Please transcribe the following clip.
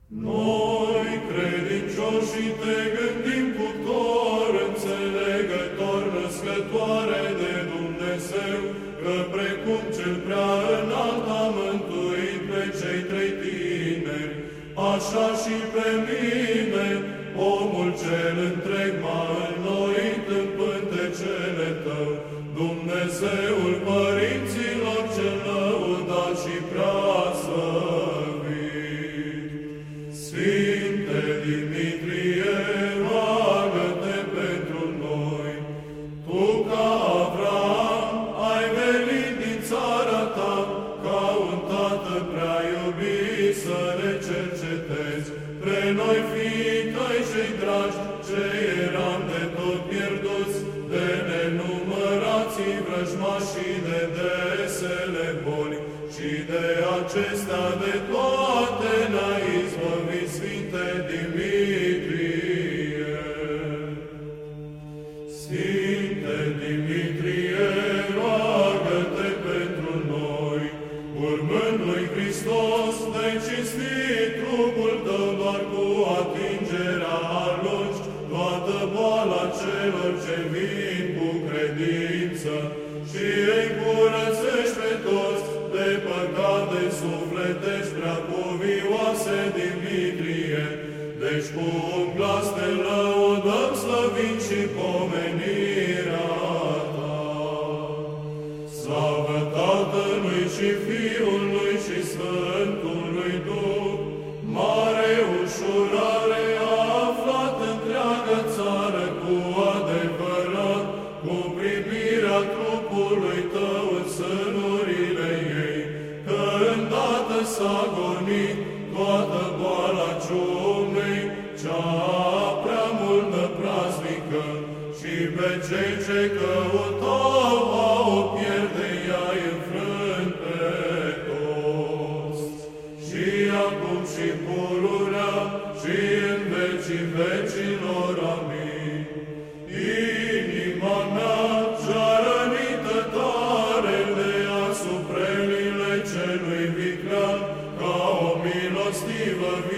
Noi, credincioșii, te gândim cu cor înțelegător, născătoare de Dumnezeu, că precum cel prea înalt a mântuit pe cei trei tineri, așa și pe mine, omul cel întreg m-a înnoit în pântecele tău, Dumnezeul părinților cel lăudat și prea slăvit. Sfinte Dimitrie, roagă-te pentru noi. Tu, ca Avram, ai venit din țara ta, ca un tată prea iubit să ne cercetezi. Pre noi, fiii tăi cei dragi, ce eram de tot pierduți, de nenumărații vrăjmașii de desele boli, și de acestea de toate ne-a izbăvit, Sfinte Dimitrie. Sfinte Dimitrie, roagă-te pentru noi, urmând lui Hristos, de cinstit trupul tău doar cu atingerea alungi toată boala celor ce vin cu credință și îi curățești pe toți de păcate sufletești prea cuvioase, Dimitrie. Deci cu un glas te lăudăm, slăvind și pomenirea ta. Slavă Tatălui și Fiului și Sfântului Duh, mare ușurare a aflat întreaga țară cu adevărat, cu privirea trupului tău în sânurile ei, că îndată s-a gonit toată boala ciumei, cea prea multă praznică, și pe cei ce căutau a o pierde, i-ai înfrânt pe toți. Și acum și pururea și în vecii vecilor, amin. Inima mea și-a rănită tare de asuprelile celui viclean, ca o milostivă